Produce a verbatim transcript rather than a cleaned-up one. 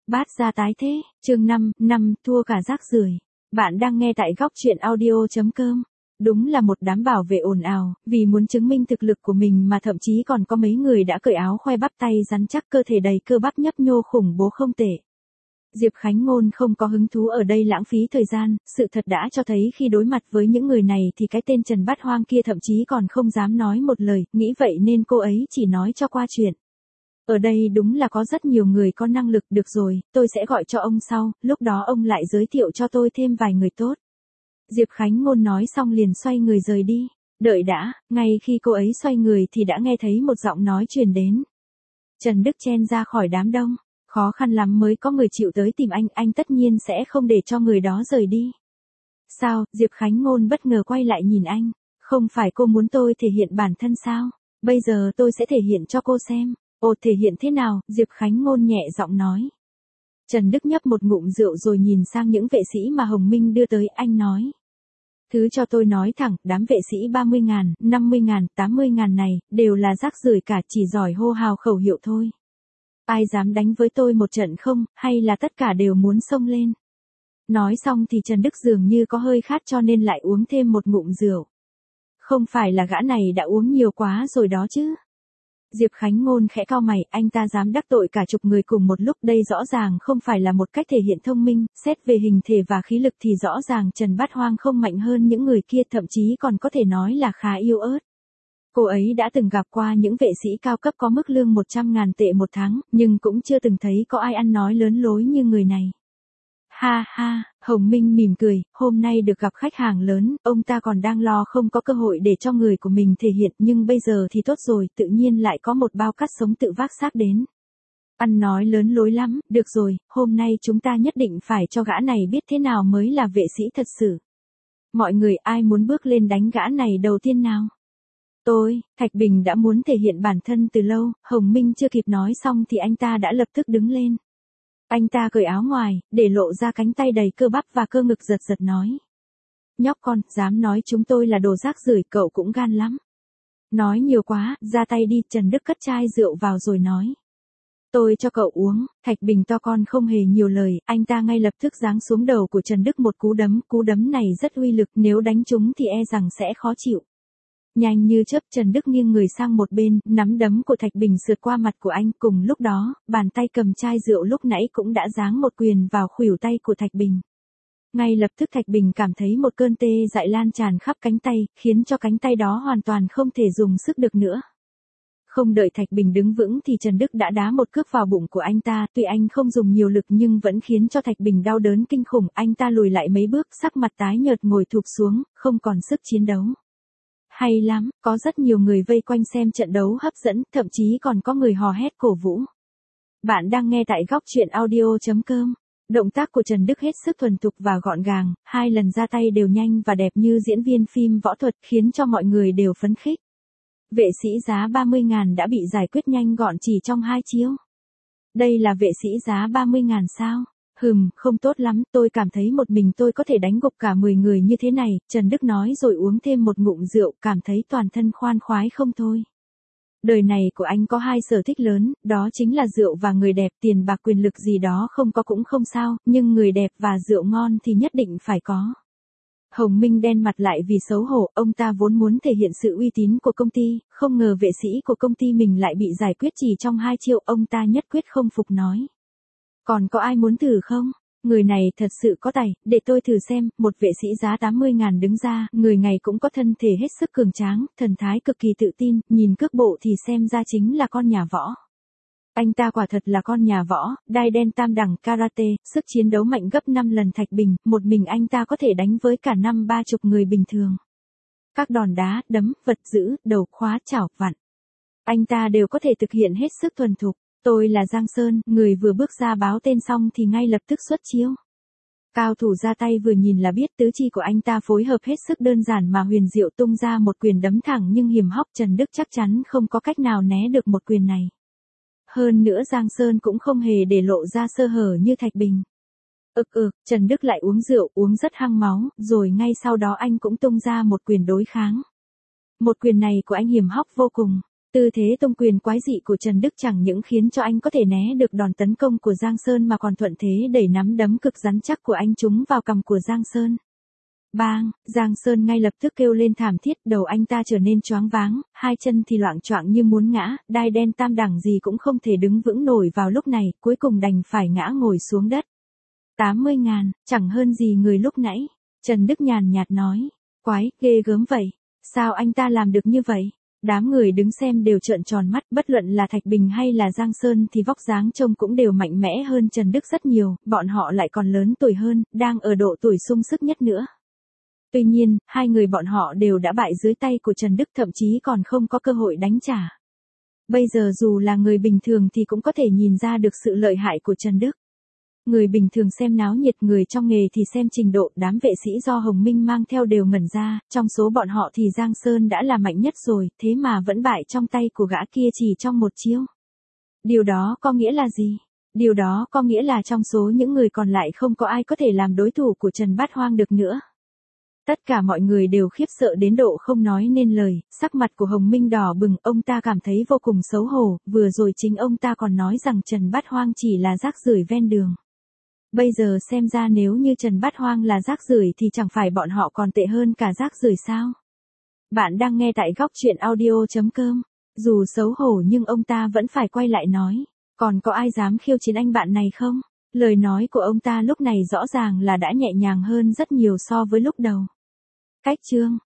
Bát gia tái thế, chương năm, năm, thua cả rác rưởi. Bạn đang nghe tại góc truyện audio chấm com. Đúng là một đám bảo vệ ồn ào, vì muốn chứng minh thực lực của mình mà thậm chí còn có mấy người đã cởi áo khoe bắp tay rắn chắc, cơ thể đầy cơ bắp nhấp nhô khủng bố không tệ. Diệp Khánh Ngôn không có hứng thú ở đây lãng phí thời gian, sự thật đã cho thấy khi đối mặt với những người này thì cái tên Trần Bát Hoang kia thậm chí còn không dám nói một lời, nghĩ vậy nên cô ấy chỉ nói cho qua chuyện. Ở đây đúng là có rất nhiều người có năng lực, được rồi, tôi sẽ gọi cho ông sau, lúc đó ông lại giới thiệu cho tôi thêm vài người tốt. Diệp Khánh Ngôn nói xong liền xoay người rời đi. Đợi đã, ngay khi cô ấy xoay người thì đã nghe thấy một giọng nói truyền đến. Trần Đức chen ra khỏi đám đông, khó khăn lắm mới có người chịu tới tìm anh, anh tất nhiên sẽ không để cho người đó rời đi. Sao? Diệp Khánh Ngôn bất ngờ quay lại nhìn anh, không phải cô muốn tôi thể hiện bản thân sao? Bây giờ tôi sẽ thể hiện cho cô xem. Ồ, thể hiện thế nào? Diệp Khánh Ngôn nhẹ giọng nói. Trần Đức nhấp một ngụm rượu rồi nhìn sang những vệ sĩ mà Hồng Minh đưa tới, anh nói. Thứ cho tôi nói thẳng, đám vệ sĩ ba mươi ngàn, năm mươi ngàn, tám mươi ngàn này, đều là rác rưởi cả, chỉ giỏi hô hào khẩu hiệu thôi. Ai dám đánh với tôi một trận không, hay là tất cả đều muốn xông lên? Nói xong thì Trần Đức dường như có hơi khát cho nên lại uống thêm một ngụm rượu. Không phải là gã này đã uống nhiều quá rồi đó chứ? Diệp Khánh Ngôn khẽ cau mày, anh ta dám đắc tội cả chục người cùng một lúc, đây rõ ràng không phải là một cách thể hiện thông minh, xét về hình thể và khí lực thì rõ ràng Trần Bát Hoang không mạnh hơn những người kia, thậm chí còn có thể nói là khá yếu ớt. Cô ấy đã từng gặp qua những vệ sĩ cao cấp có mức lương một trăm ngàn tệ một tháng, nhưng cũng chưa từng thấy có ai ăn nói lớn lối như người này. Ha ha, Hồng Minh mỉm cười, hôm nay được gặp khách hàng lớn, ông ta còn đang lo không có cơ hội để cho người của mình thể hiện, nhưng bây giờ thì tốt rồi, tự nhiên lại có một bao cắt sống tự vác xác đến. Ăn nói lớn lối lắm, được rồi, hôm nay chúng ta nhất định phải cho gã này biết thế nào mới là vệ sĩ thật sự. Mọi người ai muốn bước lên đánh gã này đầu tiên nào? Tôi, Thạch Bình đã muốn thể hiện bản thân từ lâu, Hồng Minh chưa kịp nói xong thì anh ta đã lập tức đứng lên. Anh ta cởi áo ngoài, để lộ ra cánh tay đầy cơ bắp và cơ ngực, giật giật nói. Nhóc con, dám nói chúng tôi là đồ rác rưởi, cậu cũng gan lắm. Nói nhiều quá, ra tay đi. Trần Đức cất chai rượu vào rồi nói. Tôi cho cậu uống. Thạch Bình to con không hề nhiều lời, anh ta ngay lập tức giáng xuống đầu của Trần Đức một cú đấm, cú đấm này rất uy lực, nếu đánh trúng thì e rằng sẽ khó chịu. Nhanh như chớp Trần Đức nghiêng người sang một bên, nắm đấm của Thạch Bình sượt qua mặt của anh, cùng lúc đó, bàn tay cầm chai rượu lúc nãy cũng đã giáng một quyền vào khuỷu tay của Thạch Bình. Ngay lập tức Thạch Bình cảm thấy một cơn tê dại lan tràn khắp cánh tay, khiến cho cánh tay đó hoàn toàn không thể dùng sức được nữa. Không đợi Thạch Bình đứng vững thì Trần Đức đã đá một cước vào bụng của anh ta, tuy anh không dùng nhiều lực nhưng vẫn khiến cho Thạch Bình đau đớn kinh khủng, anh ta lùi lại mấy bước, sắc mặt tái nhợt ngồi thụp xuống, không còn sức chiến đấu. Hay lắm, có rất nhiều người vây quanh xem trận đấu hấp dẫn, thậm chí còn có người hò hét cổ vũ. Bạn đang nghe tại góc truyện audio chấm com. Động tác của Trần Đức hết sức thuần thục và gọn gàng, hai lần ra tay đều nhanh và đẹp như diễn viên phim võ thuật, khiến cho mọi người đều phấn khích. Vệ sĩ giá ba mươi ngàn đã bị giải quyết nhanh gọn chỉ trong hai chiêu. Đây là vệ sĩ giá ba mươi ngàn sao? Hừm, không tốt lắm, tôi cảm thấy một mình tôi có thể đánh gục cả mười người như thế này, Trần Đức nói rồi uống thêm một ngụm rượu, cảm thấy toàn thân khoan khoái không thôi. Đời này của anh có hai sở thích lớn, đó chính là rượu và người đẹp, tiền bạc quyền lực gì đó không có cũng không sao, nhưng người đẹp và rượu ngon thì nhất định phải có. Hồng Minh đen mặt lại vì xấu hổ, ông ta vốn muốn thể hiện sự uy tín của công ty, không ngờ vệ sĩ của công ty mình lại bị giải quyết chỉ trong hai chiêu, ông ta nhất quyết không phục nói. Còn có ai muốn thử không? Người này thật sự có tài, để tôi thử xem. Một vệ sĩ giá tám mươi ngàn đứng ra, người ngày cũng có thân thể hết sức cường tráng, thần thái cực kỳ tự tin, nhìn cước bộ thì xem ra chính là con nhà võ. Anh ta quả thật là con nhà võ, đai đen tam đẳng karate, sức chiến đấu mạnh gấp năm lần Thạch Bình, một mình anh ta có thể đánh với cả năm ba chục người bình thường. Các đòn đá, đấm, vật giữ, đầu khóa, chảo, vặn. Anh ta đều có thể thực hiện hết sức thuần thục. Tôi là Giang Sơn, người vừa bước ra báo tên xong thì ngay lập tức xuất chiêu. Cao thủ ra tay vừa nhìn là biết, tứ chi của anh ta phối hợp hết sức đơn giản mà huyền diệu, tung ra một quyền đấm thẳng nhưng hiểm hóc, Trần Đức chắc chắn không có cách nào né được một quyền này. Hơn nữa Giang Sơn cũng không hề để lộ ra sơ hở như Thạch Bình. Ực ực, Trần Đức lại uống rượu, uống rất hăng máu, rồi ngay sau đó anh cũng tung ra một quyền đối kháng. Một quyền này của anh hiểm hóc vô cùng. Tư thế tung quyền quái dị của Trần Đức chẳng những khiến cho anh có thể né được đòn tấn công của Giang Sơn mà còn thuận thế đẩy nắm đấm cực rắn chắc của anh trúng vào cằm của Giang Sơn. Bang, Giang Sơn ngay lập tức kêu lên thảm thiết, đầu anh ta trở nên choáng váng, hai chân thì loạng choạng như muốn ngã, đai đen tam đẳng gì cũng không thể đứng vững nổi vào lúc này, cuối cùng đành phải ngã ngồi xuống đất. tám mươi ngàn, chẳng hơn gì người lúc nãy. Trần Đức nhàn nhạt nói, quái, ghê gớm vậy. Sao anh ta làm được như vậy? Đám người đứng xem đều trợn tròn mắt, bất luận là Thạch Bình hay là Giang Sơn thì vóc dáng trông cũng đều mạnh mẽ hơn Trần Đức rất nhiều, bọn họ lại còn lớn tuổi hơn, đang ở độ tuổi sung sức nhất nữa. Tuy nhiên, hai người bọn họ đều đã bại dưới tay của Trần Đức, thậm chí còn không có cơ hội đánh trả. Bây giờ dù là người bình thường thì cũng có thể nhìn ra được sự lợi hại của Trần Đức. Người bình thường xem náo nhiệt, người trong nghề thì xem trình độ, đám vệ sĩ do Hồng Minh mang theo đều ngẩn ra, trong số bọn họ thì Giang Sơn đã là mạnh nhất rồi, thế mà vẫn bại trong tay của gã kia chỉ trong một chiêu. Điều đó có nghĩa là gì? Điều đó có nghĩa là trong số những người còn lại không có ai có thể làm đối thủ của Trần Bát Hoang được nữa. Tất cả mọi người đều khiếp sợ đến độ không nói nên lời, sắc mặt của Hồng Minh đỏ bừng, ông ta cảm thấy vô cùng xấu hổ, vừa rồi chính ông ta còn nói rằng Trần Bát Hoang chỉ là rác rưởi ven đường. Bây giờ xem ra nếu như Trần Bát Hoang là rác rưởi thì chẳng phải bọn họ còn tệ hơn cả rác rưởi sao? Bạn đang nghe tại góc truyện audio chấm com. Dù xấu hổ nhưng ông ta vẫn phải quay lại nói, còn có ai dám khiêu chiến anh bạn này không? Lời nói của ông ta lúc này rõ ràng là đã nhẹ nhàng hơn rất nhiều so với lúc đầu. Cách chương